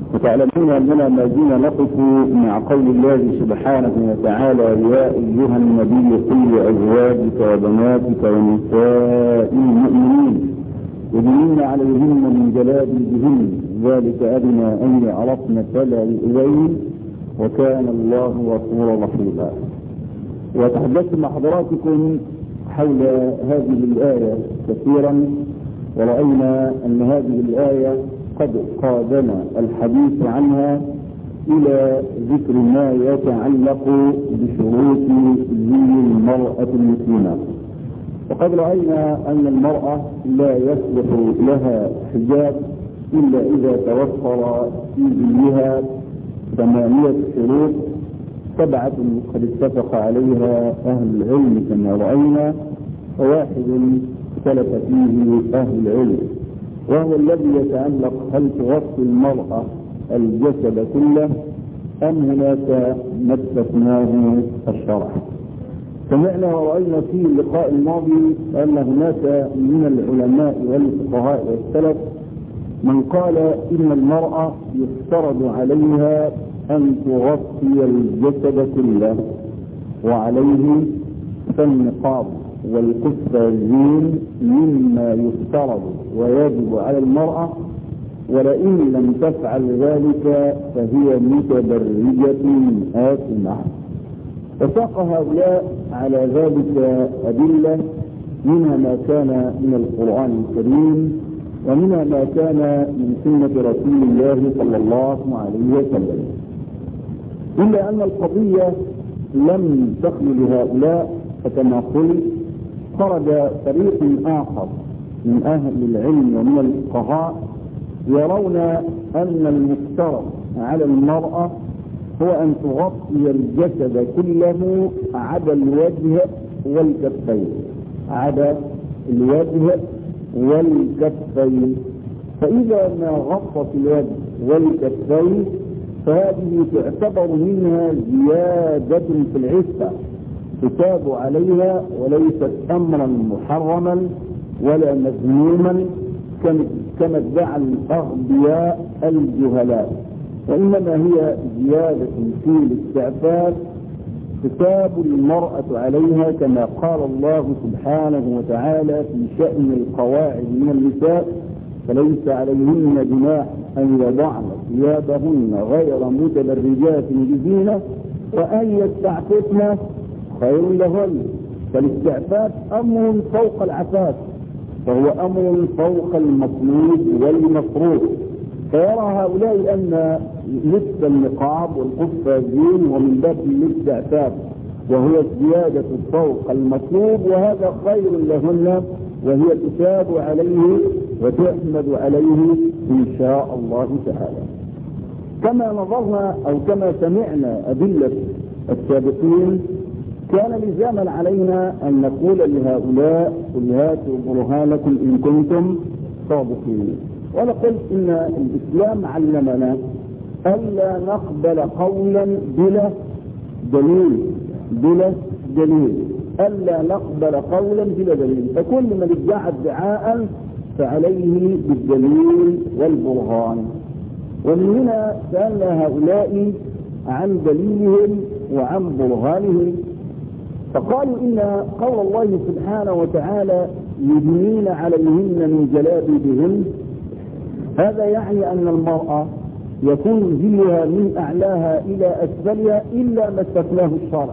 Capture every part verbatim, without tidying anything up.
وتعلمون أننا ما زلنا نقف مع قول الله سبحانه وتعالى: يا أيها النبي قل لأزواجك وبناتك ونساء المؤمنين يدنين عليهن من جلابيبهن ذلك أدنى أن يعرفن فلا يؤذين وكان الله غفورا رحيما. وتحدثت مع حضراتكم حول هذه الآية كثيرا، ورأينا أن هذه الآية قد قادنا الحديث عنها إلى ذكر ما يتعلق بشروط زي المرأة المسلمة. وقد رأينا أن المرأة لا يصلح لها حجاب إلا إذا توفر في زيها ثمانية شروط، سبعة قد اتفق عليها أهل العلم كما رأينا، وواحد اختلف فيه أهل العلم، وهو الذي يتعلق هل تغطي المرأة الجسد كله أم هناك ما استثناه الشرع. سمعنا ورأينا في اللقاء الماضي أن هناك من العلماء والفقهاء والسلف من قال إن المرأة يفترض عليها أن تغطي الجسد كله، وعليه فالنقاب والقفازين مما يفترض ويجب على المرأة، ولئن لم تفعل ذلك فهي متبرجة آثمة. وساق هؤلاء على ذلك أدلة، منها ما كان من القرآن الكريم ومنها ما كان من سنة رسول الله صلى الله عليه وسلم، إلا أن القضية لم تخل لهؤلاء، فكما قلت خرج فريق آخر من أهل العلم ومن الفقهاء يرون أن المفترض على المرأة هو أن تغطي الجسد كله عدا الوجه والكفين، عدا الوجه والكفين. فإذا ما غطت الوجه والكفين فهذه تعتبر منها زيادة في العفة تتاب عليها، وليست أمرا محرما ولا مذموما كما ادعى الأغبياء الجهلاء، وإنما هي زيادة في الاستعفاف تتاب المرأة عليها، كما قال الله سبحانه وتعالى في شأن القواعد من النساء: فليس عليهن جناح أن يضعن ثيابهن غير متبرجات بزينة وأن يستعففن خير لهن. فالاستعفاف أمر فوق العفاف، فهو أمر فوق المطلوب والمفروض. فيرى هؤلاء أن لبس النقاب والقفازين ومن باب الاستعفاف وهو الزيادة فوق المطلوب، وهذا خير لهن وهي تثاب عليه وتحمد عليه إن شاء الله تعالى. كما نظرنا أو كما سمعنا أدلة السابقين، كان لزاما علينا أن نقول لهؤلاء: قل هاتوا برهانكم إن كنتم صادقين. وأنا قلت إن الإسلام علمنا ألا نقبل قولا بلا دليل بلا دليل ألا نقبل قولا بلا دليل، فكل من ادعى ادعاء فعليه بالدليل والبرهان. ومن هنا سألنا هؤلاء عن دليلهم وعن برهانهم، فقالوا إن قول الله سبحانه وتعالى: يدنين عليهن من جلابيبهن، هذا يعني أن المرأة يكون زيها من أعلاها إلى أسفلها إلا ما استثناه الشرع.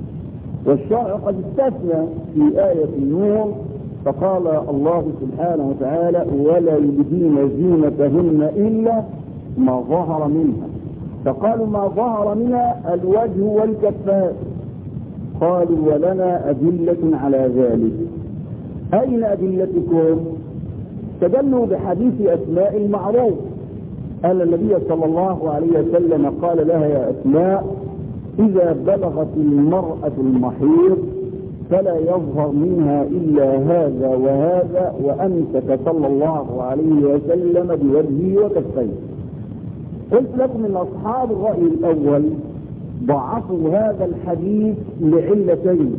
والشرع قد استثنى في آية النور، فقال الله سبحانه وتعالى: ولا يبدين زينتهن إلا ما ظهر منها. فقالوا ما ظهر منها الوجه والكفان. قالوا: ولنا أدلة على ذلك. أين أدلتكم؟ استدلوا بحديث أسماء المعروف أن النبي صلى الله عليه وسلم قال لها: يا أسماء، إذا بلغت المرأة المحيض فلا يظهر منها إلا هذا وهذا، وأمسك صلى الله عليه وسلم بوجهه وكفيه. قلت لكم ان اصحاب الرأي الاول ضعفوا هذا الحديث لعلتين.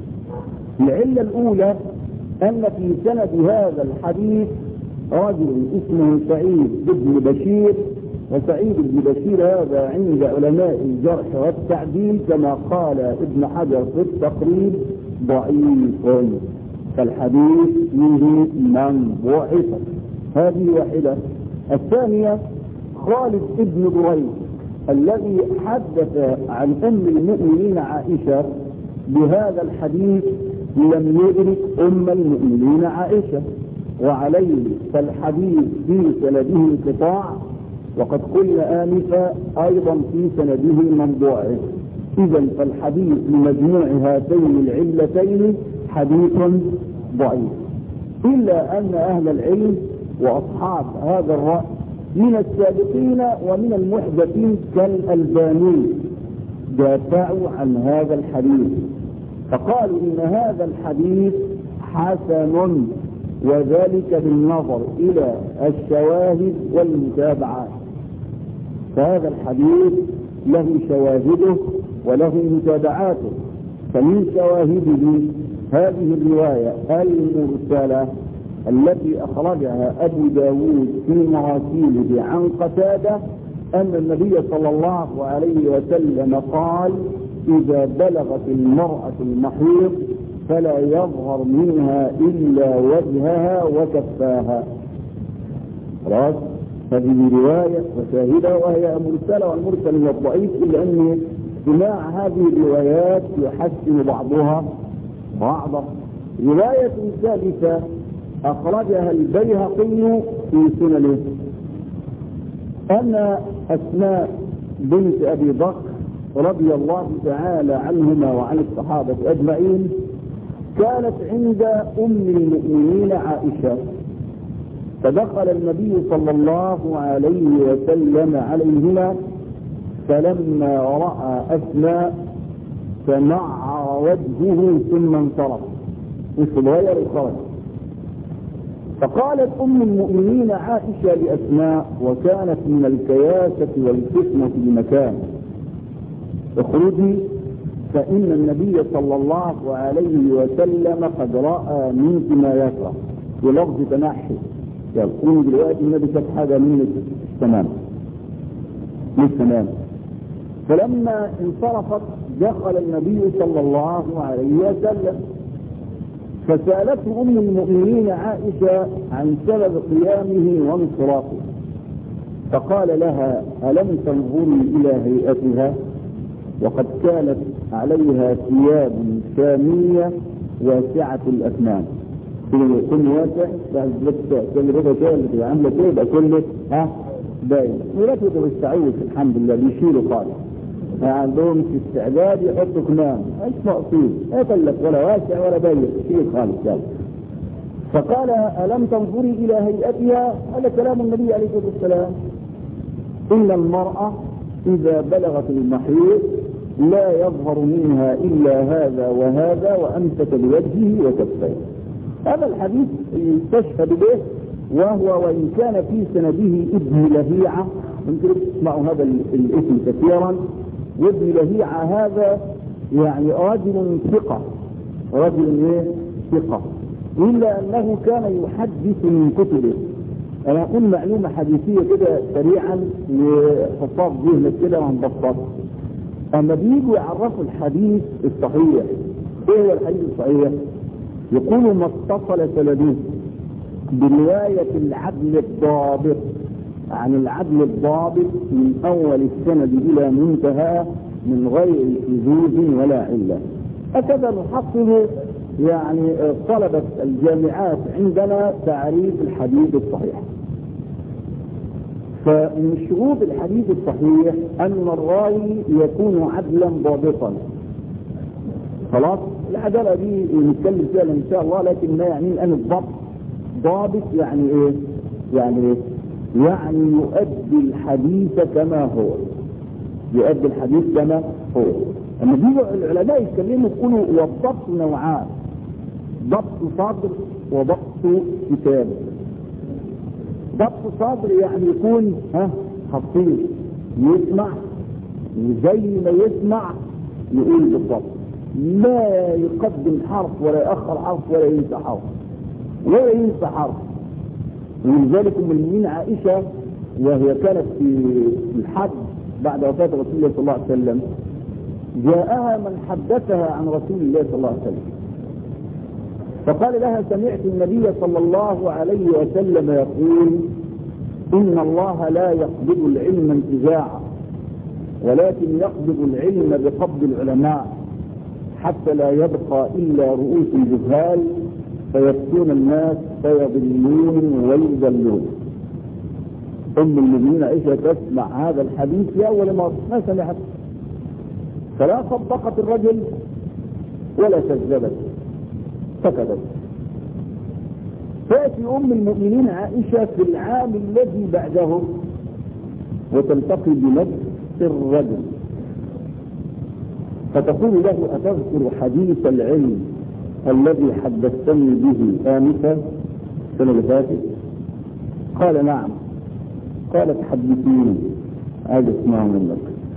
العلة الاولى ان في سند هذا الحديث رجل اسمه سعيد بن بشير وسعيد بن بشير هذا عند علماء الجرح والتعديل كما قال ابن حجر في التقريب ضعيف، فالحديث فيه من ضعف. هذه واحدة. الثانية خالد بن دريد الذي حدث عن أم المؤمنين عائشة بهذا الحديث لم يدرك أم المؤمنين عائشة، وعليه فالحديث في سنده انقطاع، وقد قلنا آنفا أيضا في سنده من ضعف. إذا فالحديث لمجموع هاتين العلتين حديث ضعيف، إلا أن أهل العلم وأصحاب هذا الرأي من السابقين ومن المحدثين كالألباني دافعوا عن هذا الحديث، فقالوا إن هذا الحديث حسن، وذلك بالنظر إلى الشواهد والمتابعات. فهذا الحديث له شواهده وله متابعاته. فمن شواهده هذه الرواية المرسلة التي أخرجها أبو داود في مراسيله عن قتادة أن النبي صلى الله عليه وسلم قال: إذا بلغت المرأة المحيض فلا يظهر منها إلا وجهها وكفاها. خلاص، هذه رواية وشاهدة وهي مرسلة، والمرسل من الضعيف، إلا أن سماع هذه الروايات يحسن بعضها بعضا. رواية ثالثة أخرجها البيهقي في سننه أن أسماء بنت أبي بكر رضي الله تعالى عنهما وعن الصحابة أجمعين كانت عند أم المؤمنين عائشة، فدخل النبي صلى الله عليه وسلم عليهما، فلما رأى أسماء تمعر وجهه ثم انصرف وتغير الخرج. فقالت أم المؤمنين عائشة لأسماء، وكانت من الكياسة والفتنة بمكان: اخرجي فإن النبي صلى الله عليه وسلم قد رأى منك ما يكره، بلفظ تنحي. يقول دلوقتي النبي شاف حاجة منك تمام مش تمام. فلما انصرفت دخل النبي صلى الله عليه وسلم، فسألته أم المؤمنين عائشة عن سبب قيامه وانصرافه، فقال لها: ألم تنظري إلى هيئتها؟ وقد كانت عليها ثياب شامية واسعة الأكمام. كل واسع كل ربع كده اللي تبقى عاملة كده يبقى كله ها باين. وركبوا بالسعود الحمد لله بيشيلوا خالص، ما عندهمش استعداد يحطوا كمام، ايش مقصود؟ يطلق ولا واسع ولا باين، شيل خالص كده. فقال: ألم تنظري إلى هيئتها؟ هذا كلام النبي عليه الصلاة والسلام: إن المرأة إذا بلغت المحيض لا يظهر منها إلا هذا وهذا، وأمسك بوجهه وكفيه. هذا الحديث يستشهد به، وهو وإن كان في سنده ابن لهيعة، يمكن تسمعوا هذا الاسم كثيرا، وابن لهيعة هذا يعني رجل ثقة، رجل ايه ثقة، إلا أنه كان يحدث من كتبه. أنا أقول معلومة حديثية كده سريعا لحفاظ ذهنك كده وهنبسطها. أما بيجوا يعرفوا الحديث الصحيح، إيه هو الحديث الصحيح؟ يقولوا ما اتصل سنده برواية العدل الضابط عن العدل الضابط من أول السند إلى منتهى من غير شذوذ ولا علة. هكذا نحصل يعني طلبة الجامعات عندنا تعريف الحديث الصحيح. فمن شروط الحديث الصحيح أن الراوي يكون عدلا ضابطا. خلاص، العدالة دي نتكلم فيها إن شاء الله، لكن ما يعني أن الضبط ضابط يعني إيه؟ يعني إيه؟ يعني يؤدي الحديث كما هو، يؤدي الحديث كما هو. أما بيجوا العلماء يتكلموا يقولوا والضبط نوعان: ضبط صدر وضبط كتاب. ضبط صدر يعني يكون ها خطير، يسمع وزي ما يسمع يقول بالضبط، لا يقدم حرف ولا يأخر حرف ولا ينسى حرف ولا ينسى حرف. ولذلك من المؤمنين عائشة وهي كانت في الحج بعد وفاة رسول الله صلى الله عليه وسلم، جاءها من حدثها عن رسول الله صلى الله عليه وسلم فقال لها: سمعت النبي صلى الله عليه وسلم يقول: إن الله لا يقبض العلم انتزاعا ولكن يقبض العلم بقبض العلماء حتى لا يبقى إلا رؤوس الجهال فيفتون الناس فيضلون ويضلون. أم المؤمنين عائشة تسمع هذا الحديث في أول مرة ما سمعت، فلا صدقت الرجل ولا كذبت، سكتت. تأتي أم المؤمنين عائشة في العام الذي بعده وتلتقي بنفس الرجل فتقول له: أتذكر حديث العلم الذي حدثتني به آنفا السنة اللي فاتت؟ قال: نعم. قالت: حدثيني عايز اسمعه منك.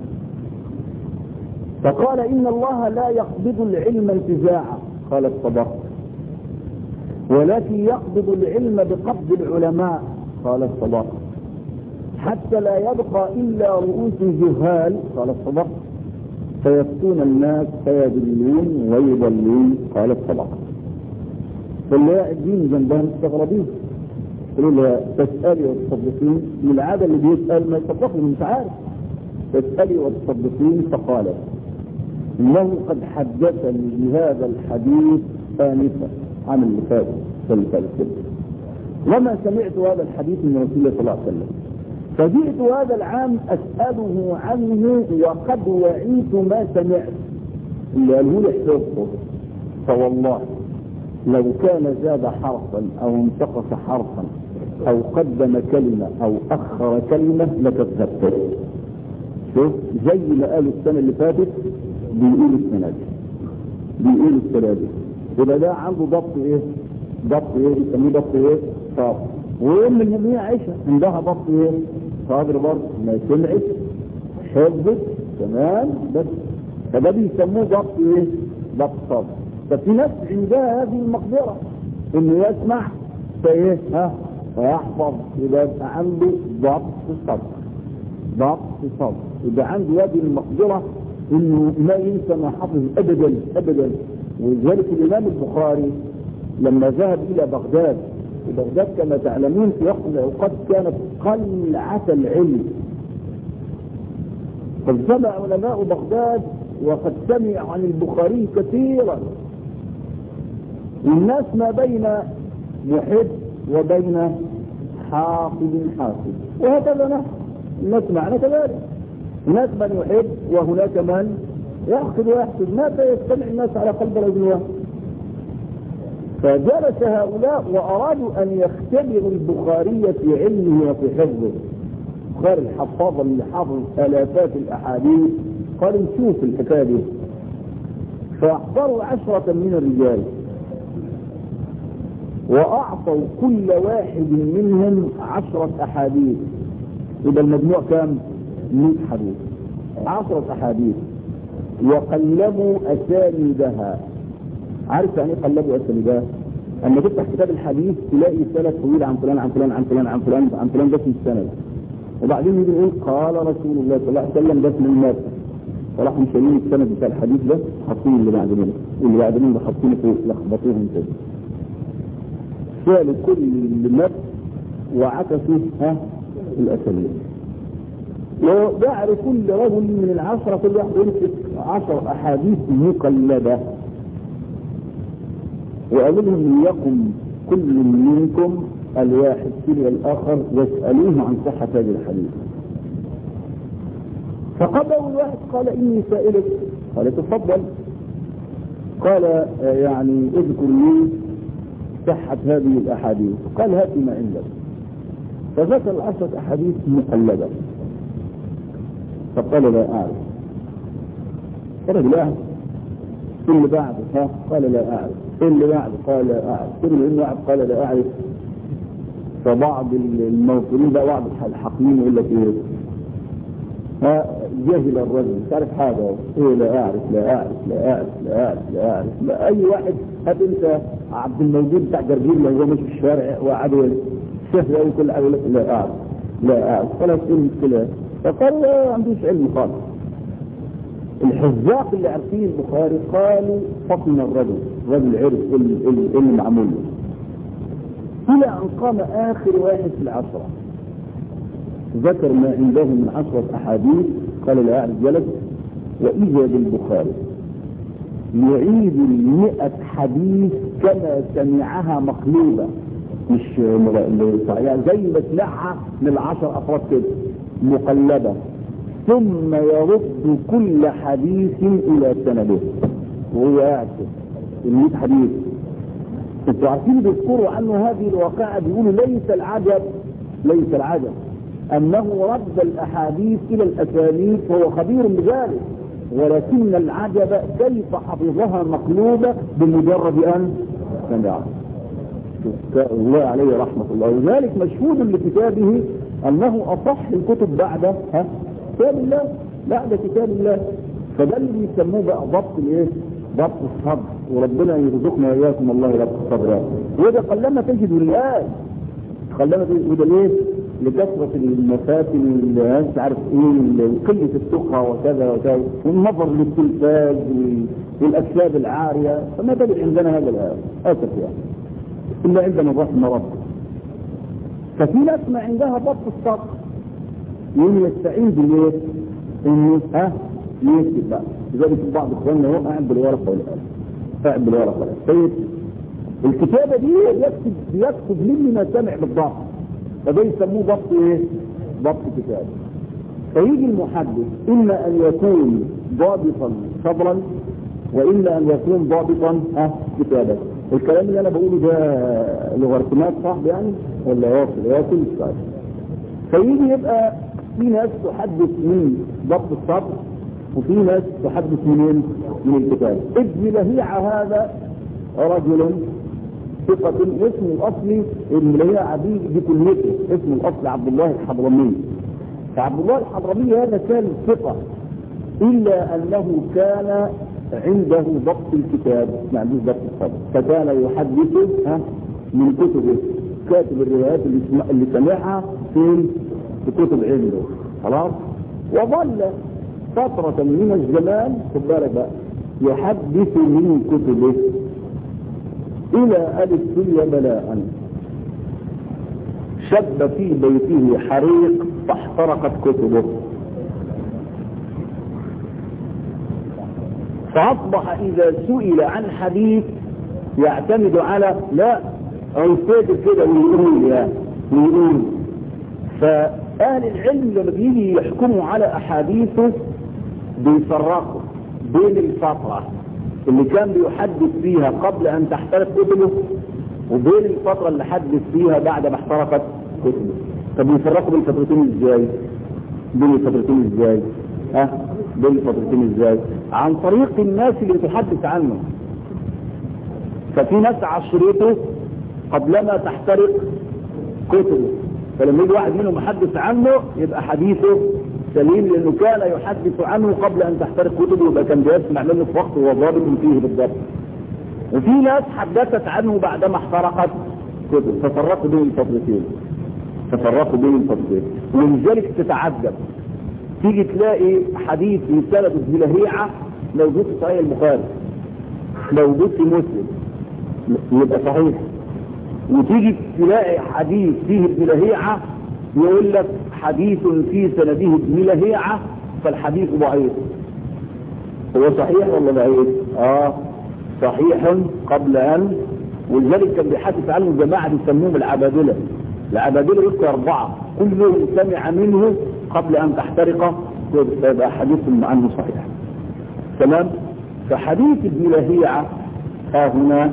فقال: إن الله لا يقبض العلم انتزاعا. قالت: صدقت. ولكن يقبض العلم بقبض العلماء. قالت: صدقت. حتى لا يبقى إلا رؤوس الجهال. قالت: صدقت. فيفتون الناس فيضلون ويضلون. قالت: صدقت. فاللي قاعدين جنبها مستغربين، يقولوا لها: تسألي وتصدقين؟ من العادة اللي بيسأل ما يصدقني مش عارف. تسألي وتصدقين؟ فقالت: إنه قد حدثني بهذا الحديث آنفا عن اللي فات اللي فات وما سمعت هذا الحديث من رسول الله صلى الله عليه وسلم، فجئت هذا العام أسأله عنه وقد وعيت ما سمعت. اللي قاله لي حفظه، فوالله لو كان زاد حرفا أو انتقص حرفا أو قدم كلمة أو أخر كلمة لكذبته. شوف زي ما قالوا السنة اللي فاتت بيقولوا السنة دي، بيقولوا السنة دي. يبقى ده عنده ضبط ايه؟ ضبط ايه؟ يسميه ضبط ايه؟ صابر. وام المؤمنين عائشة عندها ضبط ايه؟ صابر برضه، ما سمعت حفظت تمام بس، فده بيسموه ضبط ايه؟ ضبط صابر. ففي ناس عندها هذه المقدرة انه يسمع فايه؟ ها؟ ويحفظ، يبقى عنده ضبط صبر. ضبط صبر، يبقى عنده هذه المقدرة انه ما ينسى ما حفظ ابدا ابدا. ولذلك الامام البخاري لما ذهب الى بغداد، بغداد كما تعلمون في وقت من الاوقات كانت قلعة العلم، قد سمع علماء بغداد وقد سمع عن البخاري كثيرا، والناس ما بين محب وبين حافظ حافظ، وهكذا نحن الناس معنا كذلك، هناك من يحب وهناك من يحقد ويحسد، ماذا يجتمع الناس على قلب رجل واحد؟ فجلس هؤلاء وأرادوا أن يختبروا البخاري في علمه وفي حفظه. البخاري الحفاظ اللي حافظ آلافات الأحاديث قالوا نشوف الحكاية دي، فأحضروا عشرة من الرجال وأعطوا كل واحد منهم عشرة أحاديث، يبقى المجموع كام؟ مئة حديث، عشرة أحاديث، وقلبوا أسانيدها. عارف يعني ايه قلبوا أسانيدها؟ أما تفتح كتاب الحديث تلاقي سند طويل عن فلان عن فلان عن فلان عن فلان عن فلان بس من السند، وبعدين يجي يقول قال رسول الله صلى الله عليه وسلم بس من المات، فراحوا مشيلين السند بتاع الحديث ده حاطين اللي بعد منه، واللي بعد منه حاطينه فوق لخبطوهم كده، شالوا كل اللي مات وعكسوا ها الأسانيد. وجعل كل رجل من العشرة كل واحد يمسك عشر أحاديث مقلدة، وقالوا لهم ليقم كل منكم الواحد تلي الآخر يسألوه عن صحة هذه الحديث. فقال أول واحد قال إني سائلك، قال تفضل، قال يعني اذكر لي صحة هذه الأحاديث، قال هات ما عندك، فذكر العشرة أحاديث مقلدة، فقال لا أعرف. قال لا أعرف. اللي بعده ها قال لا أعرف، اللي بعده قال لا أعرف، كل اللي بعده قال لا أعرف. فبعض الموصولين بقى بعض الحقيين يقول لك ايه؟ ها جاهل الرجل مش عارف حاجه، ايه لا اعرف لا اعرف لا اعرف لا اعرف لا اعرف لا. اي واحد هات انت عبد الموجود بتاع جرجير لو هو ماشي في الشارع وقعد شاف قوي كل حاجه يقول لك لا اعرف. لا خلاص ايه المشكلة؟ فقال لا عندوش علم خالص. الحزاق اللي عارفين البخاري قالوا فطن الرجل، الرجل عرف ايه اللي معمول له. إلى أن قام آخر واحد في العشرة ذكر ما عنده من عشرة أحاديث، قال لا أعرف جلس، وإذا بالبخاري يعيد المئة حديث كما سمعها مقلوبة، مش يعني زي ما سمعها من العشر أفراد كده مقلبة، ثم يرد كل حديث إلى سنده وهو قاعد المئة حديث. انتوا عارفين بيذكروا عنه هذه الواقعة، بيقولوا ليس العجب ليس العجب أنه رد الأحاديث إلى الأسانيد فهو خبير بذلك، ولكن العجب كيف حفظها مقلوبة بمجرد أن سمعها. الله عليه رحمة الله. وذلك مشهود لكتابه أنه أصح الكتب بعد ها كتاب الله، بعد كتاب الله. فده اللي بيسموه بقى ضبط الايه؟ ضبط الصبر، وربنا يرزقنا واياكم الله ضبط الصبر. وده قلما تجد الآن قلما تجد وده ليه؟ لكثرة المفاتن اللي مش عارف ايه، قلة الثقة وكذا وكذا، والنظر للتلفاز والأكساب العارية، فما تجد عندنا هذا الآن أسف يعني، إلا عندما رحم ربنا. ففي ناس ما عندها ضبط الصبر يوم يستعين بالليل انه ها يكتب بقى. لذلك بعض اخواننا هو قاعد بالورقه والقلم، قاعد بالورقه والقلم. طيب الكتابه دي يكتب يكتب مني ما سمع بالضبط، فده يسموه ضبط ايه؟ ضبط كتاب. فيجي المحدث اما ان يكون ضابطا صبرا واما ان يكون ضابطا ها كتابه. الكلام اللي انا بقوله ده لغرتمات صاحب يعني ولا واصل واصل مش عارف. فيجي يبقى في ناس تحدث من ضبط الصبر وفي ناس تحدث منين؟ من الكتاب. ابن لهيعة هذا رجل ثقة، اسمه الأصلي ابن لهيعة دي بكليته، اسمه الأصلي عبد الله الحضرمي. فعبد الله الحضرمي هذا كان ثقة، إلا أنه كان عنده ضبط الكتاب، ما عندوش ضبط الصبر، فكان يحدث من كتبه، كاتب الروايات اللي, اللي سمعها في كتب عنده خلاص. وظل فترة من الزمان خد بالك بقى يحدث من كتبه إلى ألف الدنيا بلاء شب في بيته حريق فاحترقت كتبه، فأصبح إذا سئل عن حديث يعتمد على لا أو يفتكر كده ويقول يعني ويقول. فأهل العلم لما بيجي يحكموا على أحاديثه بيفرقوا بين الفترة اللي كان بيحدث فيها قبل أن تحترق كتبه وبين الفترة اللي حدث فيها بعد ما احترقت كتبه. طب يفرقوا بين الفترتين ازاي؟ بين الفترتين ازاي؟ ها؟ بين الفترتين ازاي؟ عن طريق الناس اللي بتحدث عنه. ففي ناس عشرته قبلما تحترق كتبه، فلما يجي واحد منهم يحدث عنه يبقى حديثه سليم، لانه كان يحدث عنه قبل ان تحترق كتبه، يبقى كان بيسمع منه في وقت وهو ضابط فيه بالضبط. وفي ناس حدثت عنه بعدما احترقت كتب، ففرقوا بين الفترتين تفرقوا بين الفترتين. ولذلك تتعجب تيجي تلاقي حديث في سند ابن لهيعة موجود في صحيح البخاري، موجود في مسلم يبقى صحيح، وتيجي تلاقي حديث فيه ابن لهيعة يقول لك حديث في سنده ابن لهيعة فالحديث ضعيف. هو صحيح ولا ضعيف؟ اه صحيح قبل ان، ولذلك كان بيحدث عنه جماعة يسموهم العبادلة. العبادلة يذكر أربعة كلهم سمع منه قبل أن تحترق فيبقى حديث عنه صحيح. تمام. فحديث ابن لهيعة ها هنا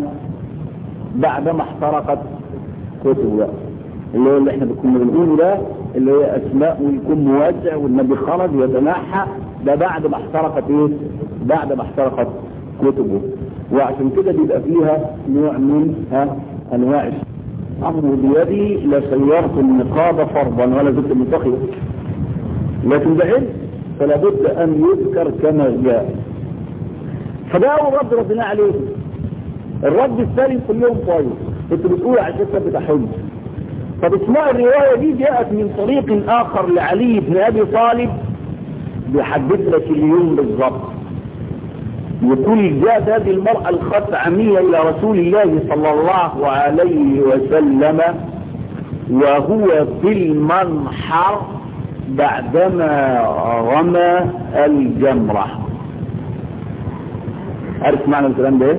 بعدما احترقت كتبه اللي هو اللي احنا كنا بنقوله ده، اللي هي اسماء ويكون موسع والنبي خرج يتنحى، ده بعد ما احترقت ايه؟ بعد ما احترقت كتبه. وعشان كده بيبقى فيها نوع من ها انواع امر بيدي لسيرت النقاب فرضا ولا زلت متقيا، لكن ده علم فلا بد ان يذكر كما جاء. فده اول رد ردنا عليه. الرد الثاني كلهم طيب، انتوا بتقولوا عشان كده بتحج، طب اسمع الرواية دي جاءت من طريق آخر لعلي بن أبي طالب بيحدد لك اليوم بالضبط. يقول جاءت هذه المرأة الخثعمية إلى رسول الله صلى الله عليه وسلم وهو في المنحر بعدما رمى الجمرة. عارف معنى الكلام ده ايه؟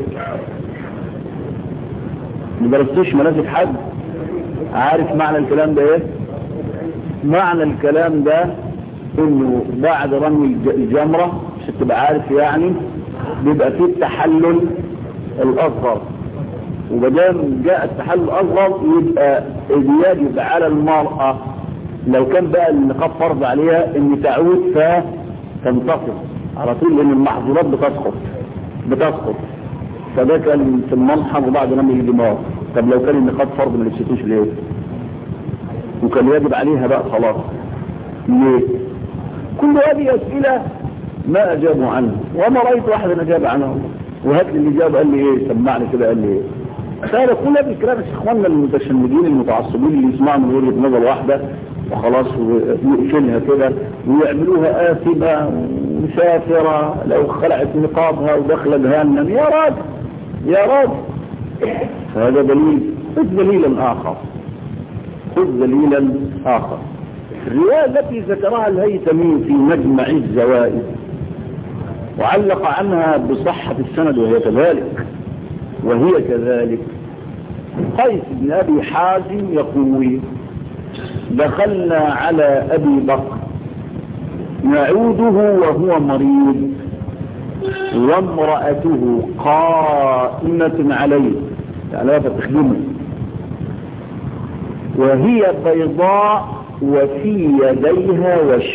مدرستوش مناسك حد؟ عارف معنى الكلام ده ايه؟ معنى الكلام ده انه بعد رمي الجمرة مش تبقى عارف يعني بيبقى فيه التحلل الاصغر، وبدام جاء التحلل الاصغر يبقى يجب على المرأة لو كان بقى النقاب فرض عليها ان تعود فتنتصر على طول، لان المحظورات بتسقط بتسقط فده كان في المنحر وبعد رمي الجمار. طب لو كان النقاب فرض ما لبستوش ليه؟ وكان يجب عليها بقى خلاص ليه؟ كل هذه اسئله ما اجابوا عنها، وما رايت واحدا اجاب عنها. وهات لي اللي جاب قال لي ايه؟ سمعني كده قال لي ايه؟ فانا كل هذه الكلام يا اخواننا المتشنجين المتعصبين اللي يسمعوا من وجهه نظر واحده وخلاص ويقفلها كده ويعملوها آثمة وسافرة لو خلعت نقابها ودخل جهنم. يا راجل يا راجل هذا دليل. خذ دليلا آخر خذ دليلا آخر الرواية التي ذكرها الهيثمي في مجمع الزوائد وعلق عنها بصحة السند وهي كذلك وهي كذلك قيس بن أبي حازم يقول دخلنا على أبي بكر نعوده وهو مريض وامرأته قائمة عليه يعني لا تخدمه وهي بيضاء وفي يديها وشم.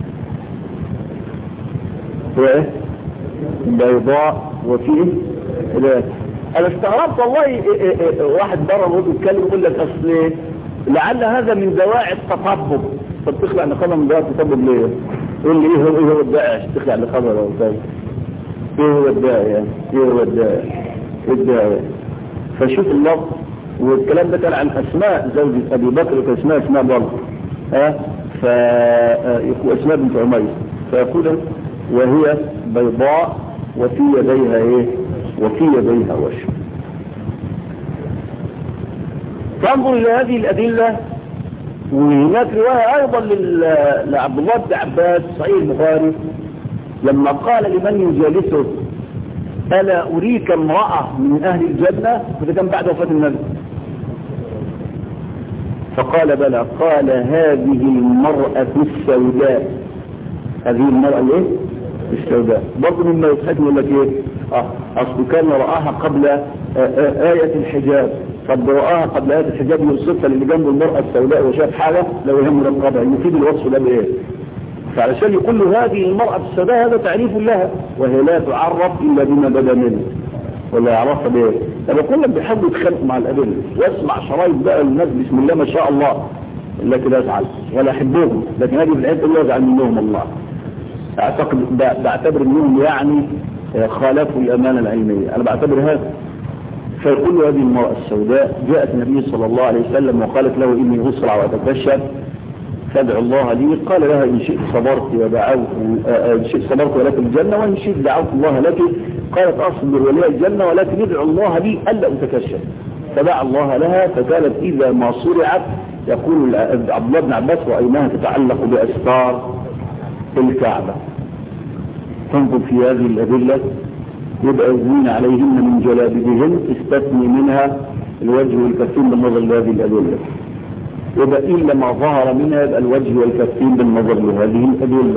ايه بيضاء وفي لا انا استغربت والله. إيه إيه إيه واحد بره وهو بيتكلم يقول لك اصل لعل هذا من دواعي التطبب. طب تخلع نقابه من دواعي التطبب ليه؟ يقول لي ايه هو ايه هو الداعي عشان تخلع نقابه ولا طيب ايه هو الداعي ايه هو الداعي الداعي فشوف اللفظ. والكلام ده كان عن اسماء زوجة ابي بكر وكان اسمها اسماء برضه ها فيقول اسماء بنت عميس فيقول وهي بيضاء وفي يديها ايه وفي يديها وشم. فانظر الى هذه الادله. وهناك روايه ايضا لعبد الله بن عباس صحيح البخاري لما قال لمن يجالسه الا اريك امراه من اهل الجنه وده كان بعد وفاه النبي فقال بلى قال هذه المراه السوداء هذه المراه الايه السوداء. برضه مما يضحك يقول لك ايه اه اصل كان راها قبل آآ آآ آية الحجاب. طب رآها قبل آية الحجاب يوصفها اللي جنب المرأة السوداء وشاف حاجة لو يهم رقابها يفيد الوصف ده بايه؟ فعلشان يقول له هذه المرأة السوداء هذا تعريف لها وهي لا تعرف الا بما بدا منه ولا يعرفها بايه. لما كلهم بيحبوا يتخانقوا مع الادله واسمع شرايط بقى الناس بسم الله ما شاء الله لكن ازعل ولا احبهم لكن هذه في العيد الله يزعل منهم الله. اعتقد بعتبر انهم يعني خالفوا الامانه العلميه. انا بعتبر هذا. فيقول له هذه المرأة السوداء جاءت النبي صلى الله عليه وسلم وقالت له إني أسرع وأتكشف فادعو الله لي. قال لها إن شئت صبرت ودعوت إن شئت صبرت ولك الجنة وإن شئت دعوت الله لك. قالت أصبر ولي الجنة ولكن ادعو الله لي ألا أتكشف. فدعا الله لها فكانت إذا ما صرعت يقول عبد الله بن عباس رأيناها تتعلق بأستار الكعبة. تنظر في هذه الأدلة يبقى يزنين عليهن من جلابيبهن استثني منها الوجه والكفين بالنظر لهذه الأدلة. يبقى إلا ما ظهر منها يبقى الوجه والكفين بالنظر لهذه الأدلة.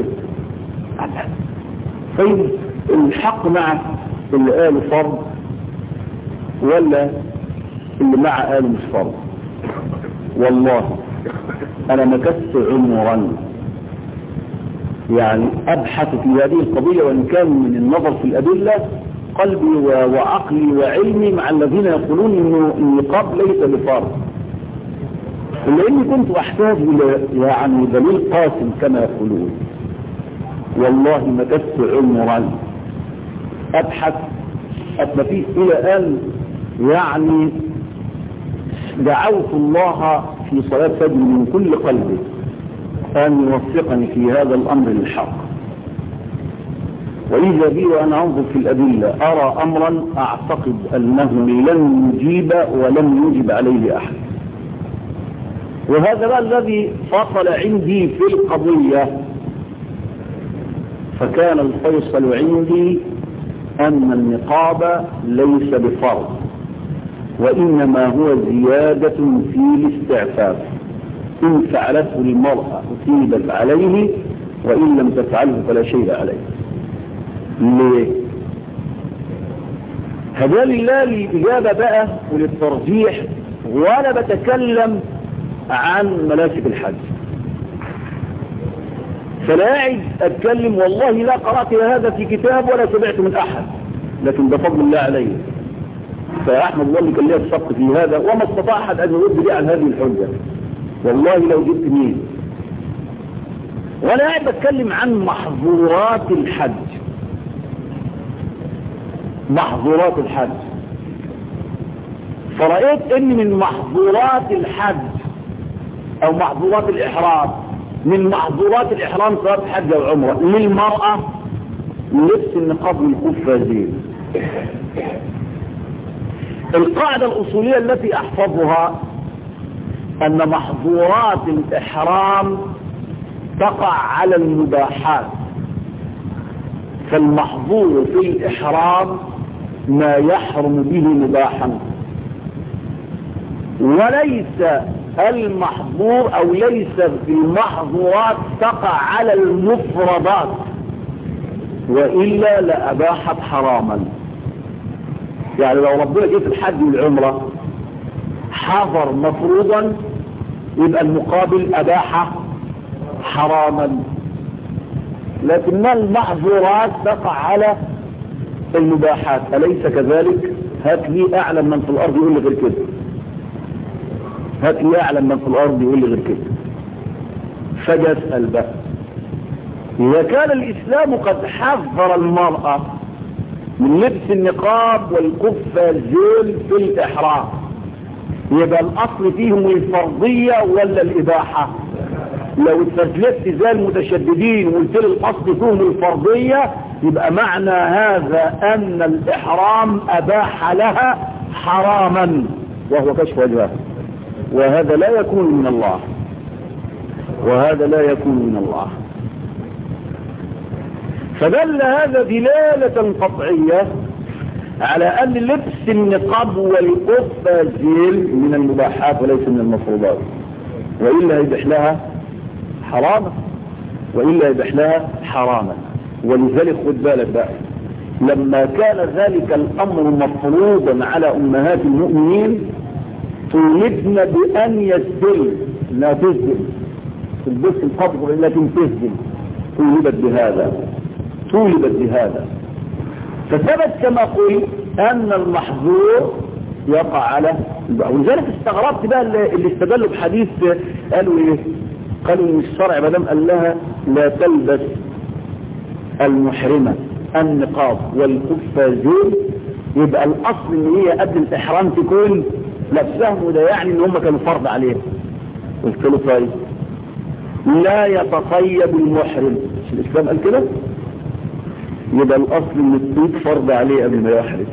طيب الحق مع اللي قالوا فرض ولا اللي مع قالوا مش فرض؟ والله أنا مكثت عمرا يعني أبحث في هذه القضية وإن كان من النظر في الأدلة قلبي وعقلي وعلمي مع الذين يقولون إنه النقاب ليس بفرض لأني كنت أحتاج إلى يعني دليل قاسم كما يقولون. والله مكثت عمرا أبحث أثبت إلى أن يعني دعوت الله في صلاة فجر من كل قلبي أن يوفقني في هذا الأمر للحق. وإذا بي وأنا أنظر في الأدلة أرى أمرا أعتقد أنه لن يجيب ولم يجب عليه أحد. وهذا بقى الذي فصل عندي في القضية، فكان الفيصل عندي أن النقاب ليس بفرض، وإنما هو زيادة في الاستعفاف. إن فعلته المرأة أثيبت عليه، وإن لم تفعله فلا شيء عليه. ليه؟ هذا لله الإجابة بقى وللترجيح، وأنا بتكلم عن مناسك الحج، فلا أعد أتكلم والله لا قرأت هذا في كتاب ولا سمعت من أحد، لكن بفضل الله عليه. فأحمد الله اللي كان ليه السبق في هذا، وما استطاع أحد أن يرد لي عن هذه الحجة والله لو جبت مين. وأنا قاعد بتكلم عن محظورات الحج. محظورات الحج، فرأيت ان من محظورات الحج او محظورات الاحرام، من محظورات الاحرام سواء حج او عمره للمرأة لبس النقاب والقفازين. القاعدة الاصولية التي احفظها ان محظورات الاحرام تقع على المباحات، فالمحظور في الاحرام ما يحرم به مباحا، وليس المحظور او ليس في المحظورات تقع على المفردات، وإلا لأباحت حراما. يعني لو ربنا جه في الحج والعمرة حظر مفروضا يبقى المقابل أباح حراما، لكن المحظورات تقع على المباحات. أليس كذلك؟ هات لي أعلم من في الأرض يقول لي غير كده، هات لي أعلم من في الأرض يقول لي غير كده. فجأة بقى إذا كان الإسلام قد حذر المرأة من لبس النقاب والقفازين في الإحرام، يبقى الأصل فيهم الفرضية ولا الإباحة؟ لو اتفزلت زي المتشددين وقلت لي الأصل فيهم الفرضية، يبقى معنى هذا أن الإحرام أباح لها حراما وهو كشف وجهها، وهذا لا يكون من الله، وهذا لا يكون من الله. فدل هذا دلالة قطعية على أن لبس النقاب والقفازين من المباحات وليس من المفروضات، وإلا يبح لها حراما، وإلا يبح لها حراما. ولذلك خد بالك بقى، لما كان ذلك الأمر مفروضا على أمهات المؤمنين طولبن بأن يسدل، لا تسدل تلبس القبض لكن تسدل، طولبت بهذا طولبت بهذا فثبت كما قلت أن المحظور يقع على. ولذلك استغربت بقى اللي استدلوا بحديث قالوا ايه؟ قالوا ان الشرع ما دام قال لها لا تلبس المحرمة النقاب والقفازين يبقى الاصل ان هي قبل الاحرام تكون لابسهم، وده يعني ان هم كانوا فرض عليها. قلت له طيب لا يتطيب المحرم، مش الاسلام قال كده؟ يبقى الاصل ان الطيب فرض عليه قبل ما يحرم.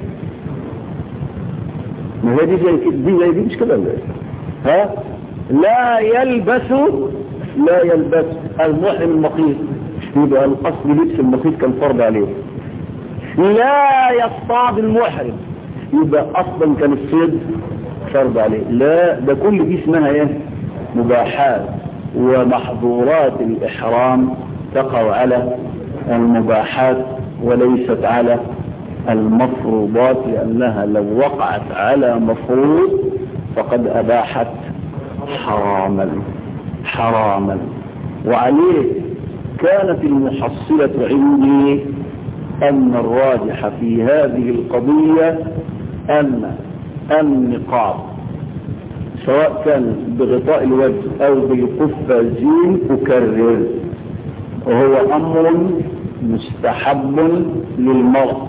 ما هي دي زي كده، دي زي دي مش كده ولا ايه؟ ها؟ لا يلبس لا يلبس المحرم المخيط، يبقى الاصل لبس المخيط كان فرض عليه. لا يصطاد المحرم، يبقى اصلا كان الصيد فرض عليه. لا، ده كل دي اسمها ايه؟ مباحات، ومحظورات الاحرام تقع على المباحات وليست على المفروضات، لأنها لو وقعت على مفروض فقد أباحت حراما حراما. وعليه كانت المحصلة عندي أن الراجح في هذه القضية أن النقاب سواء كان بغطاء الوجه أو بالقفازين أكرر وهو أمر مستحب للمرء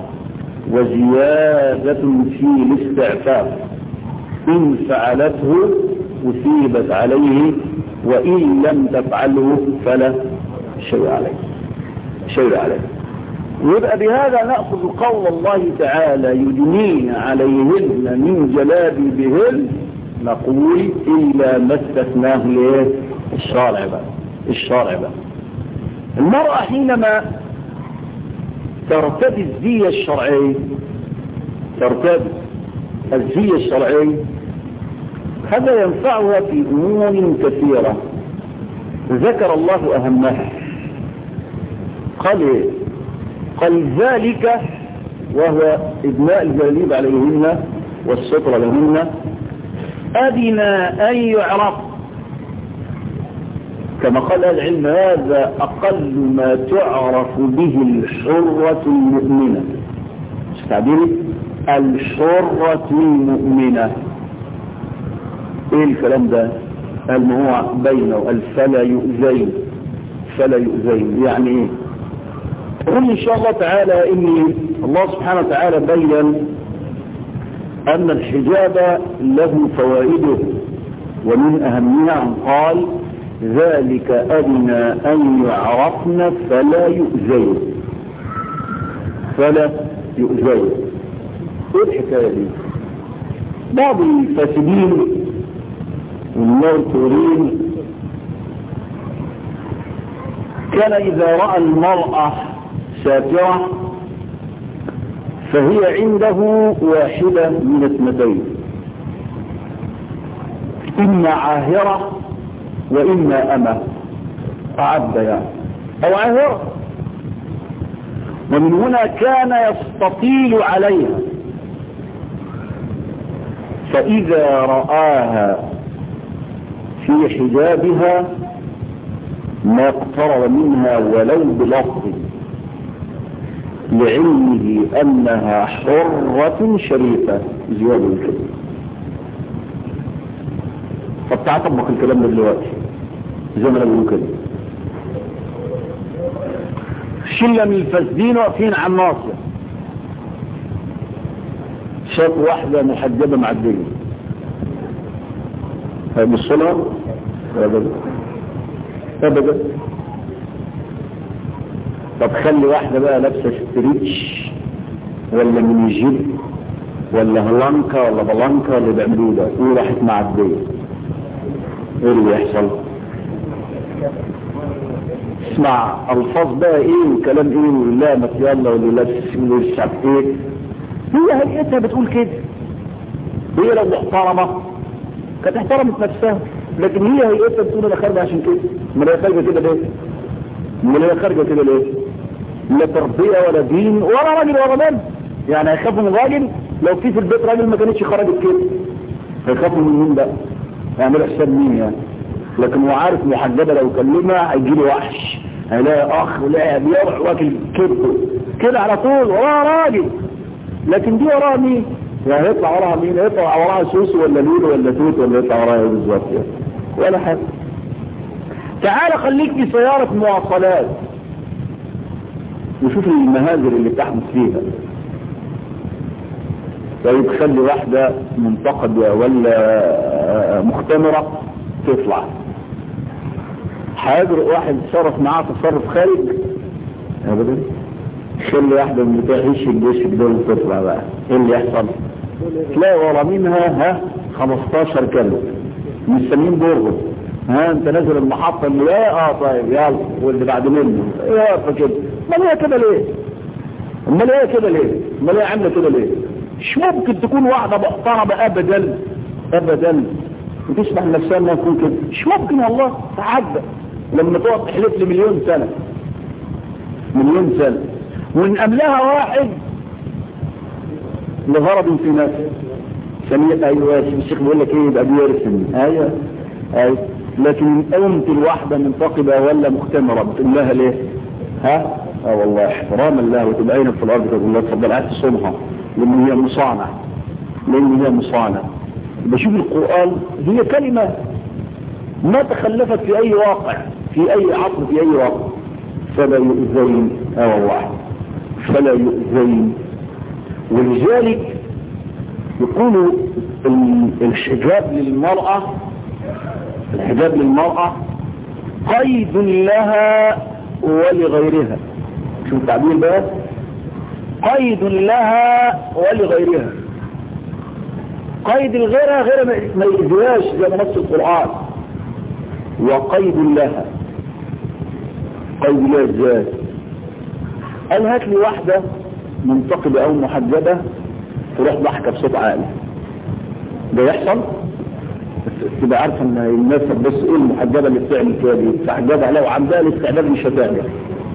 وزيادة في الاستعفاف، إن فعلته أثيبت عليه، وإن لم تفعله فلا شيء عليه شيء عليه. ويبقى بهذا نأخذ قول الله تعالى يدنين عليهن من جلابيبهن، نقول إلا ما استثناه ليه الشارع بقى الشارع بقى المرأة حينما ترتدي الزي الشرعي ترتدي الزي الشرعي هذا ينفعها في أمور كثيرة، ذكر الله أهمها. قال قال ذلك وهو إبناء الجلابيب عليهن والستر لهن أدنى أن يعرف، كما قال العلم هذا أقل ما تعرف به الحرة المؤمنة. تعبيري الحرة المؤمنة ايه الكلام ده؟ الموضوع بينه فلا يؤذين فلا يؤذين يعني ايه؟ قل ان شاء الله تعالى ان الله سبحانه وتعالى بين ان الحجاب له فوائده، ومن اهمها قال ذلك ادنى ان يعرفن فلا يؤذين فلا يؤذين. ايه الحكايه دي؟ بعض الفاسدين والمرتورين كان اذا راى المراه ساتره فهي عنده واحده من اثنتين، اما عاهره واما امه اعد يعني او عاهره، ومن هنا كان يستطيل عليها، فاذا رآها في حجابها ما اقترب منها ولو بلفظ لعلمه انها حرة شريفة زيادة من كده. طب طبق الكلام ده دلوقتي زي ما انا بقول كده، شلة من الفاسدين واقفين على الناصية، شاف واحدة محجبة معدية، هيبص لها؟ ابدا ابدا. طب خلي واحدة بقى لابسة ستريتش ولا من الجيب ولا هلانكا ولا بلانكا اللي بيعملوه ده وراحت معدية، ايه اللي يحصل؟ اسمع الفاظ بقى ايه وكلام ايه ولا ما يلا واللي لابس مش عارف ايه، هي هيئتها بتقول كده. هي لو محترمة كانت احترمت نفسها، لكن هي هيئتها بتقول انا خارجه عشان كده. امال هي خارجه كده ليه؟ امال هي خارجه كده ليه؟ لا تربيه ولا دين ولا راجل ولا بنت. يعني هيخافوا من الراجل؟ لو في في البيت راجل ما كانتش خرجت كده، هيخافوا من مين بقى؟ هيعملوا حساب مين يعني؟ لكن هو عارف محجبه لو كلمها هيجي له وحش، هيلاقي اخ ولاقي بيروح واكل كبده كده على طول وراه راجل. لكن دي وراها مين؟ يعني يطلع وراها مين؟ يطلع وراها سوسو ولا لولو ولا توت ولا يطلع وراها ايه بالظبط يعني؟ ولا حاجه. تعال خليك في سياره مواصلات وشوف المهازل اللي بتحدث فيها. طيب خلي واحده منتقده ولا مختمره تطلع، هيجرؤ واحد يتصرف معاه تصرف خارج؟ ابدا. خلي واحده من بتوع هش الجيش دول تطلع بقى، ايه اللي يحصل؟ تلاقي ورا منها ها خمستاشر كلب مستنيين دورهم، ها انت نازل المحطه اللي اه طيب يلا واللي بعد منه ايه واقفه كده. امال هي كده ليه؟ امال هي كده ليه؟ امال هي عامله كده ليه؟ مش ممكن تكون واحده محترمه ابدا ابدا وتسمح لنفسها انها تكون كده، مش ممكن والله. تعجب لما تقعد تحلف لي مليون سنه مليون سنه وان املاها واحد لغرض في نفسه سمية. ايوه الشيخ بيقول لك ايه؟ يبقى بيرسم. ايوه ايوه. لكن قومت الواحده منتقبه ولا مختمره بتقول لها ليه؟ ها؟ اه والله احتراما لها وتبقى عينك في الارض تقول لها اتفضل قاعد تصومها لان هي مصانع لان هي مصانع. بشوف القرآن هي كلمة ما تخلفت في اي واقع في اي عصر في اي واقع. فلا يؤذين اه والله فلا يؤذين. ولذلك يقولوا الحجاب للمرأة الحجاب للمرأة قيد لها ولغيرها. شوف التعبير بقى، قيد لها ولغيرها. قيد الغيرها غير ما يجواش زي ما نص القرآن، وقيد لها. قيد لها ازاي؟ قال هات لي واحدة منتقبة او محجبة تروح ضحكة بصوت عالي، ده يحصل؟ تبقى عارفة ان الناس بس ايه المحجبة اللي بتعمل كده دي، تحجبها لو عندها الاستعداد مش هتعمل.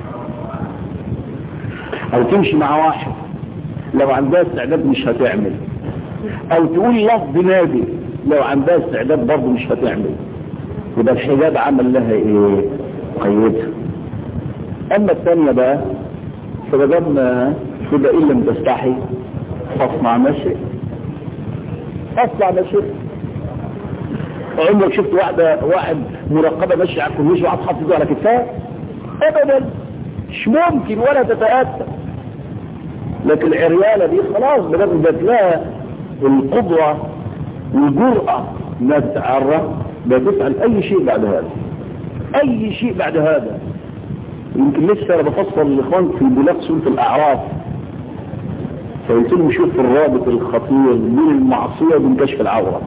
او تمشي مع واحد لو عندها استعداد مش هتعمل. او تقول لفظ نادي لو عندها استعداد برضه مش هتعمل. يبقى الحجاب عمل لها ايه؟ قيدها. اما الثانية بقى فبدأنا تبقى إن لم تستحي فاصنع ما شئت. فاصنع ما شئت. عمرك شفت واحدة واحد مرقبة ماشي على الكورنيش وقعد حاطط ايده على كتفها؟ ابدا، مش ممكن ولا تتأتى. لكن العريالة دي خلاص بدأت جات لها القدرة والجرأة انها تتعرى، بتفعل اي شيء بعد هذا، اي شيء بعد هذا. يمكن لسه انا بفصل الاخوان في بلاغ سورة الاعراف، فقلت لهم شوف الرابط الخطير بين المعصية وبين كشف العورة.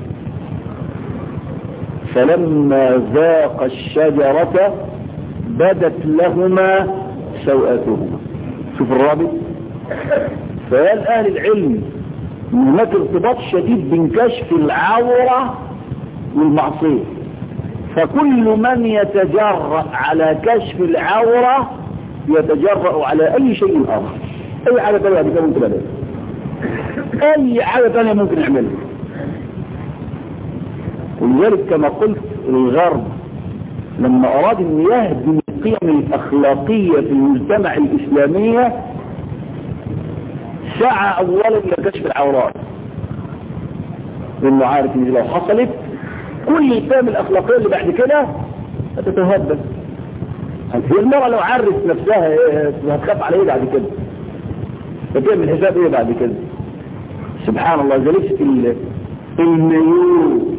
فلما ذاق الشجرة بدت لهما سوءاتهما. شوف الرابط. فقال اهل العلم هناك ارتباط شديد بين كشف العورة والمعصية، فكل من يتجرأ على كشف العورة يتجرأ على اي شيء اخر. اي حاجة تانية ممكن تعملها، اي حاجة تانية ممكن يعملها. ولذلك كما قلت الغرب لما اراد ان يهدم القيم الاخلاقية في المجتمع الاسلامية سعى اولا الى كشف العورات، لانه عارف ان لو حصلت كل القيم الاخلاقية اللي بعد كده هتتهدم. هي المرأة لو عرفت نفسها هتخاف على ايه بعد كده؟ فتعمل حساب ايه بعد كده؟ سبحان الله. جلست المايو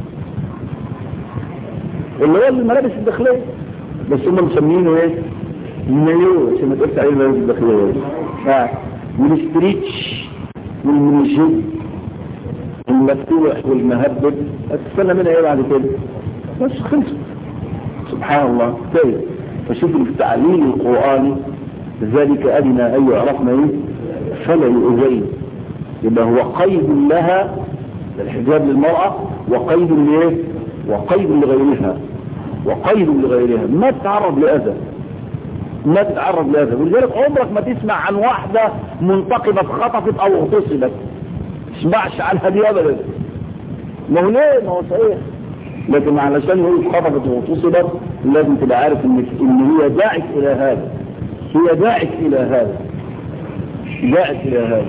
اللي هو الملابس الداخلية، بس هم مسمينه ايه؟ المايو عشان ما تقولش عليه الملابس الداخلية. اه والستريتش والمنجد المفتوح والمهبب هتستنى منها ايه بعد كده؟ بس خلصت. سبحان الله. طيب فشوف التعليم القرآني ذلك أدنى أن يعرفنا ايه فلا يؤذين. يبقى هو قيد لها الحجاب للمرأة وقيد لايه؟ وقيد لغيرها، وقيد لغيرها. ما تتعرض لأذى، ما تتعرض لأذى. ولذلك عمرك ما تسمع عن واحدة منتقبة خطفت او اغتصبت، تسمعش عنها دي ابدا. ما هو ليه؟ ما هو صحيح. لكن علشان يقول خطفت واغتصبت لازم تبقى عارف ان ان هي داعت الى هذا، هي داعت الى هذا، داعت الى هذا.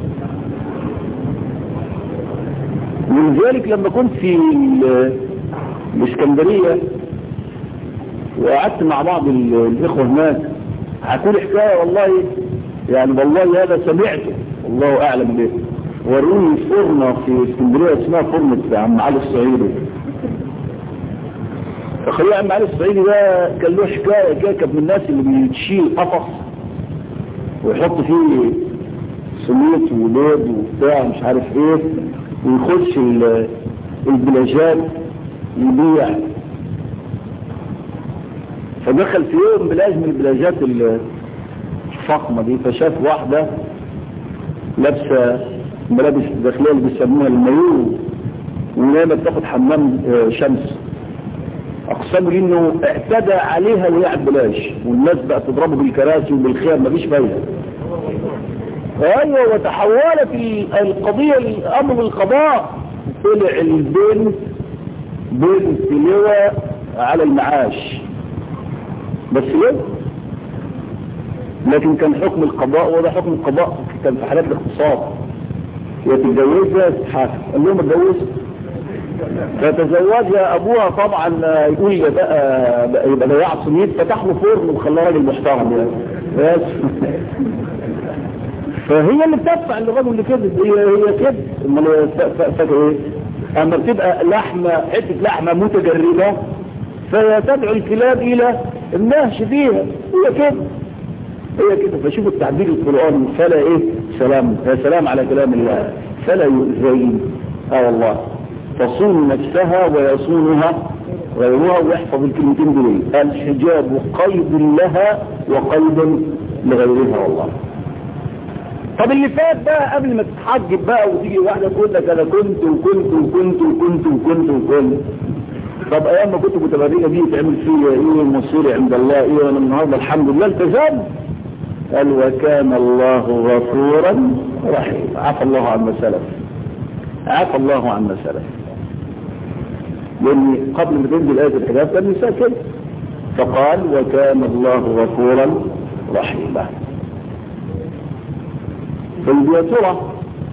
ولذلك لما كنت في الاسكندرية وقعدت مع بعض الاخوة هناك حكوا لي حكاية والله يعني والله هذا سمعته والله اعلم به. وروني فرنة في اسكندرية اسمها فرنة عم علي الصعيدي. فخليه عم علي الصعيدي ده كان له حكاية كده، كان من الناس اللي بيشيل قفص ويحط فيه سميط ولاد وبتاع مش عارف ايه ويخش البلاجات يبيع. فدخل في يوم بلاج من البلاجات الفخمة دي فشاف واحدة لابسة ملابس داخلية اللي بيسموها المايو ونايمة تاخد حمام شمس. اقسموا لي انه اعتدى عليها وهي على البلاج، والناس بقى تضربه بالكراسي وبالخيام مفيش فايدة. ايوه. وتحولت القضية الامر القضاء، طلع البنت بنت لواء على المعاش بس ليه؟ لكن كان حكم القضاء وده حكم القضاء كان في حالات الاغتصاب. يتجوزها تتحاكم. قال لهم اتجوزها فتزوجها ابوها طبعا يقول بقى يبقى ضياع سنين فتح له فرن وخلاه راجل محترم يعني. بس فهي اللي بتدفع للراجل اللي كده، هي هي كده. امال فاكر ايه؟ اما بتبقى لحمة حتة لحمة متجردة فهي تدعو الكلاب الى النهش فيها، هي كده هي كده. فشوفوا التعبير القرآني، فلا ايه سلام، يا سلام على كلام الله، فلا يؤذين. اه والله تصون نفسها ويصونها غيرها، ويحفظ الكلمتين دول، الحجاب قيد لها وقيد لغيرها. والله طب اللي فات بقى قبل ما تتحجب بقى وتيجي واحدة تقول لك انا كنت وكنت وكنت وكنت وكنت وكنت، طب ايام ما كنت متبرجة دي تعمل فيها ايه؟ مصيري عند الله ايه؟ وانا النهارده الحمد لله التزمت. قال وكان الله غفورا رحيما. عفى الله عما سلف، عفى الله عما سلف. لأن قبل ما تنزل آية الحجاب كان النساء كده، فقال وكان الله غفورا رحيما. فاليا ترى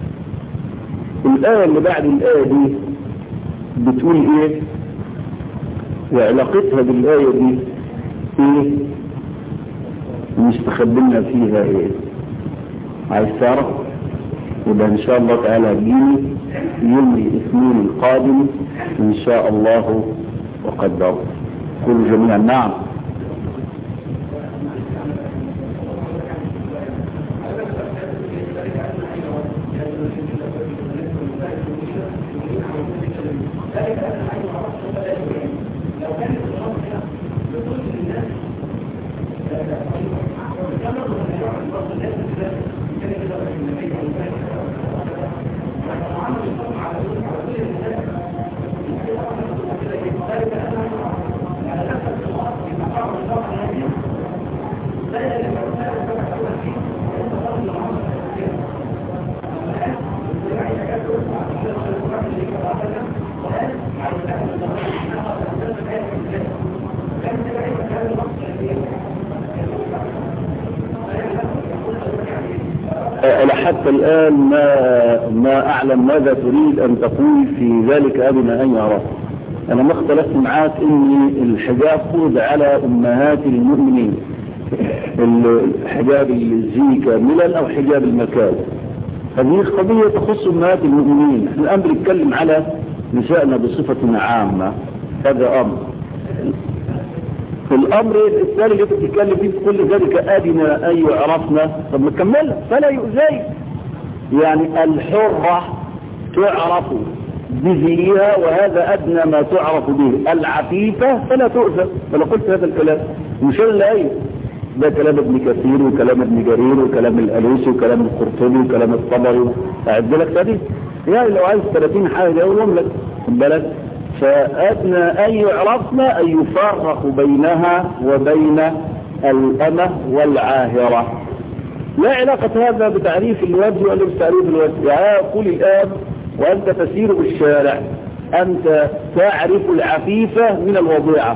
الآية اللي بعد الآية دي بتقول ايه وعلاقتها بالآية دي ايه مستخبلنا فيها ايه؟ عايز تعرف؟ يبقى ان شاء الله تعالى هتجيني يوم الاثنين القادم ان شاء الله وقدر. كل جميعا نعم. حتى الآن ما, ما أعلم ماذا تريد أن تقول في ذلك أبنى أن يرى. أنا ما اختلفت معاك إن الحجاب فرض على أمهات المؤمنين، الحجاب الزي كاملا أو حجاب المكان، هذه قضية تخص أمهات المؤمنين. احنا الآن بنتكلم على نسائنا بصفة عامة، هذا أمر. الأمر الثاني اللي بتتكلم فيه كل ذلك أدنى أن يعرفنا، طب نكملها فلا يؤذي. يعني الحرة تعرف بزيها وهذا أدنى ما تعرف به، العفيفة فلا تؤذى. فأنا قلت هذا الكلام مش إلا أيه، ده كلام ابن كثير وكلام ابن جرير وكلام الألوسي وكلام القرطبي وكلام الطبري. أعد لك تاني يعني لو عايز ثلاثين حاجة يقولهم لك بالك. فأدنى أن يعرفنا أن يفرق بينها وبين الأمة والعاهرة. لا علاقة هذا بتعريف الوجه ولا بتعريف الوجه. يعني أقول الآن وأنت تسير بالشارع أنت تعرف العفيفة من الوضيعة،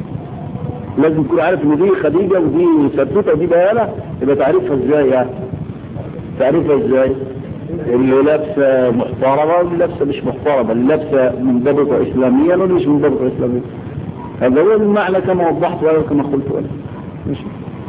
لازم تكون عارف ان دي خديجة ودي ستوتة ودي بيانة، يبقى تعرفها ازاي؟ يعني تعرفها ازاي؟ اللي لابسة محترمة واللي لابسة مش محترمة، اللي لابسة منضبطة اسلاميا واللي مش منضبطة اسلاميا. هذا هو المعنى كما وضحت ولا كما قلت ولا ماشي.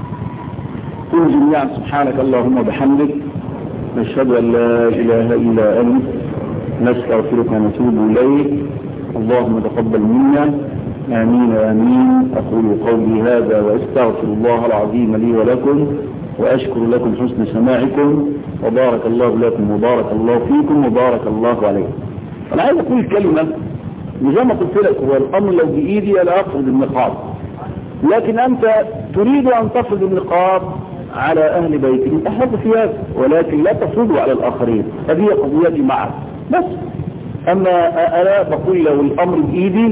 قل جميعا سبحانك اللهم وبحمدك نشهد ان لا اله الا انت نستغفرك ونتوب اليك. اللهم تقبل منا. آمين آمين. أقول قولي هذا وأستغفر الله العظيم لي ولكم وأشكر لكم حسن سماعكم وبارك الله لكم وبارك الله فيكم وبارك الله عليكم. أنا عايز أقول كلمة زي ما قلت لك، هو الأمر لو بإيدي لا أفرض النقاب، لكن أنت تريد أن تفرض النقاب على أهل بيتك، أنت حر في هذا، ولكن لا تفرضه على الآخرين. هذه قضيتي معك بس. أما أنا بقول لو الأمر بإيدي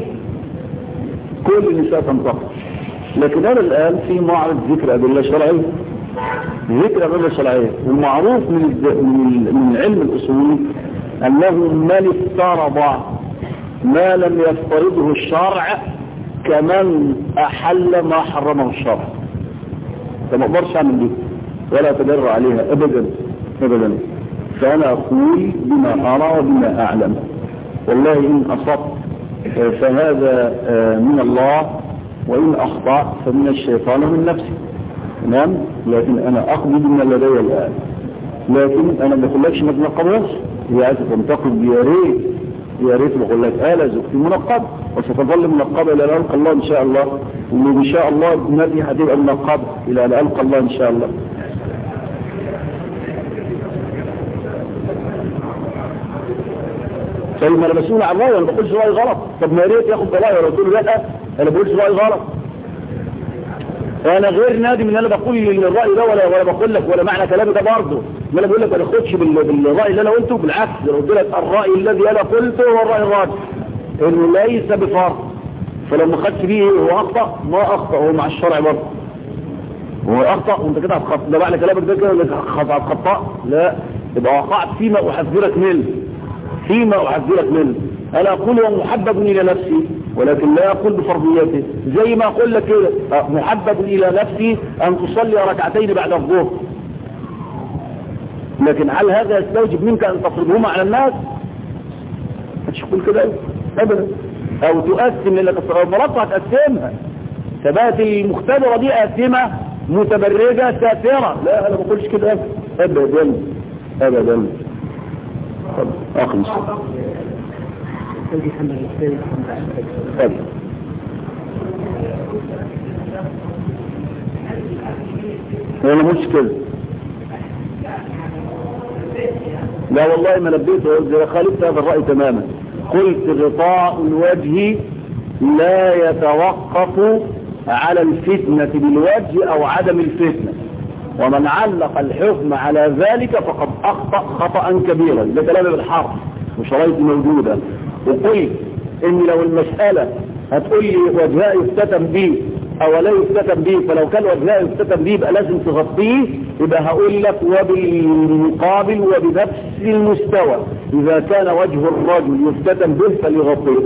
كل النساء تنتقل، لكن أنا الآن في معرض ذكر أدلة شرعية، ذكر أدلة شرعية. والمعروف من من علم الأصول أنه من افترض ما لم يفترضه الشرع كمن أحل ما حرمه الشرع. فما أقدرش أعمل دي ولا أتجرأ عليها أبدا أبدا. فأنا أقول بما أرى وبما أعلم، والله إن أصبت فهذا من الله وإن أخطأ فمن الشيطان ومن نفسي. تمام؟ لكن أنا أقبض من لدي الآن، لكن أنا ما بقولكش ما تنقبش، هي عايزة تنتقد يا ريت يا ريت بقول لك آلة زوجتي منقبة وستظل منقبة إلى أن ألقى الله إن شاء الله، وإن شاء الله ابنتي هتبقى منقبة إلى أن ألقى الله إن شاء الله. طيب ما انا مسؤول عن رأيي، انا ما بقولش رأيي غلط. طب ما يا ريت ياخد رأيي ولا تقول له لا انا ما بقولش رأيي غلط. انا غير نادم ان انا بقول الرأي ده ولا ولا بقول لك ولا معنى كلامي ده برضه. ما انا بقول لك ما تاخدش بالرأي اللي انا قلته، بالعكس لو قلت لك الرأي الذي انا قلته هو الرأي الراجح انه ليس بفرق، فلو ما خدش بيه هو اخطأ ما اخطأ، هو مع الشرع برضه هو اخطأ وانت كده هتخطأ. ده معنى كلامك ده كده انك هتخطأ؟ لا، يبقى وقعت فيما احذرك منه، فيما أحذرك منه. أنا أقول هو محبب إلى نفسي ولكن لا أقول بفرضيته، زي ما أقول لك كده محبب إلى نفسي أن تصلي ركعتين بعد الظهر، لكن هل هذا يستوجب منك أن تفرضهما على الناس؟ مش تقول كده أبدا. أو تقسم لأنك فرضتها هتقسمها، ثبات المختبرة دي قسمة متبرجة سافرة. لا أنا ما بقولش كده أبدا أبدا. آخر مسؤول أنا مش كده. لا والله ما نبيته، خالفت هذا الرأي تماما. قلت غطاء الوجه لا يتوقف على الفتنة بالوجه أو عدم الفتنة، ومن علق الحكم على ذلك فقد أخطأ خطأ كبيرا. ده كلام بالحرف وشرايط موجودة. وقلت إن لو المسألة هتقول لي وجهاء يفتتن به أو لا يفتتن به، فلو كان وجهاء يفتتن به يبقى لازم تغطيه، يبقى هقول لك وبالمقابل وبنفس المستوى إذا كان وجه الرجل يفتتن به فليغطيه.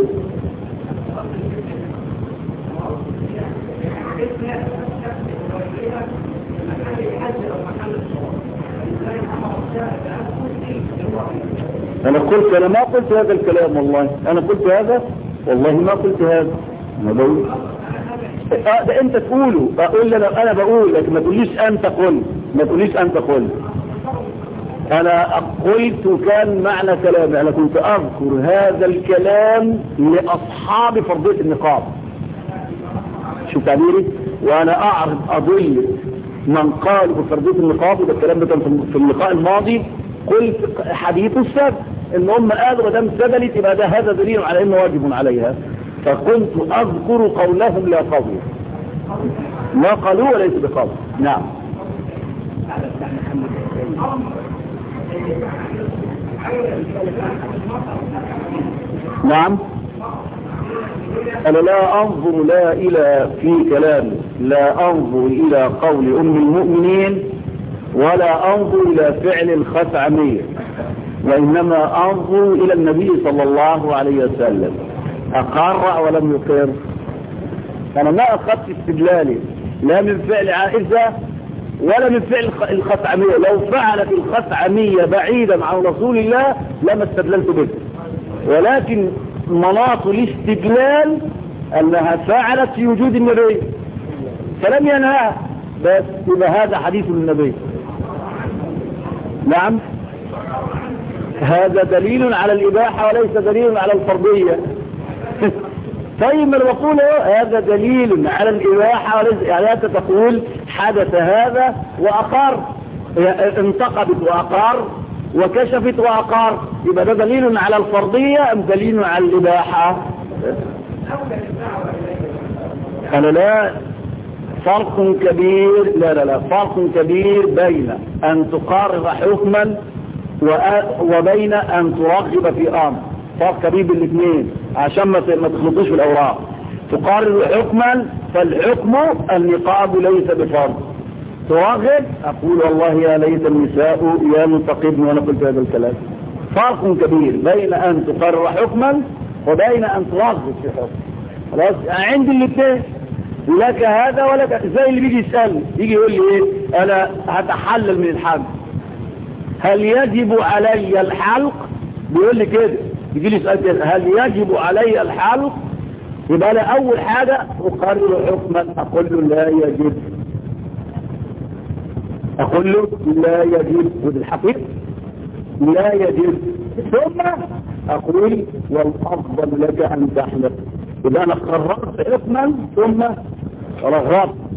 أنا قلت أنا ما قلت هذا الكلام والله، أنا قلت هذا والله ما قلت هذا. أنا بقول آه ده أنت تقوله، أقول أنا أنا بقول لكن ما تقوليش أنت قل، ما تقوليش أنت قل. أنا قلت وكان معنى كلامي أنا كنت أذكر هذا الكلام لأصحاب فرضية النقاب، شو تعبيري؟ وأنا أعرض أضل من قال بفرضية النقاب، وده الكلام ده كان في اللقاء الماضي. قلت حديث السبت ان هم قالوا ما دام سبلت يبقى ده هذا دليل على انه واجب عليها، فكنت اذكر قولهم لا قولوا، لا قالوا وليس بقول. نعم نعم انا لا انظر لا الى في كلام لا انظر الى قول ام المؤمنين ولا انظر الى فعل الخثعمية، وانما انظر الى النبي صلى الله عليه وسلم اقر ولم يقر. انا ما اخذت استدلالي لا من فعل عائشة ولا من فعل الخثعمية. لو فعلت الخثعمية بعيدا عن رسول الله لما استدللت به، ولكن مناط الاستدلال انها فعلت في وجود النبي فلم ينهى، بس يبقى هذا حديث النبي. نعم هذا دليل على الإباحة وليس دليل على الفرضية. طيب ما بقول هذا دليل على الإباحة وليس، يعني أنت تقول حدث هذا وأقر، انتقبت وأقر وكشفت وأقر، يبقى ده دليل على الفرضية أم دليل على الإباحة؟ أنا لا فرق كبير لا لا لا فرق كبير بين أن تقرر حكما وبين أن ترغب في أمر. فرق كبير بالاثنين عشان ما تخلطوش في الأوراق. تقرر حكما فالحكم النقاب ليس بفرض. ترغب أقول والله يا ليت النساء يا منتقبن، وأنا قلت هذا الكلام. فرق كبير بين أن تقرر حكما وبين أن ترغب في حكم. خلاص عندي الاثنين، لك هذا ولك. زي اللي بيجي يسأل يجي يقول لي ايه انا هتحلل من الحلق، هل يجب علي الحلق؟ بيقول لي كده، يجي لي يسأل كده هل يجب علي الحلق؟ يبقى انا اول حاجة اقرر حكما اقول له لا يجب، اقول له لا يجب، ودي الحقيقة لا يجب. ثم أقول والأفضل لك أن تحلف. إذا أنا قررت إثما ثم رغبت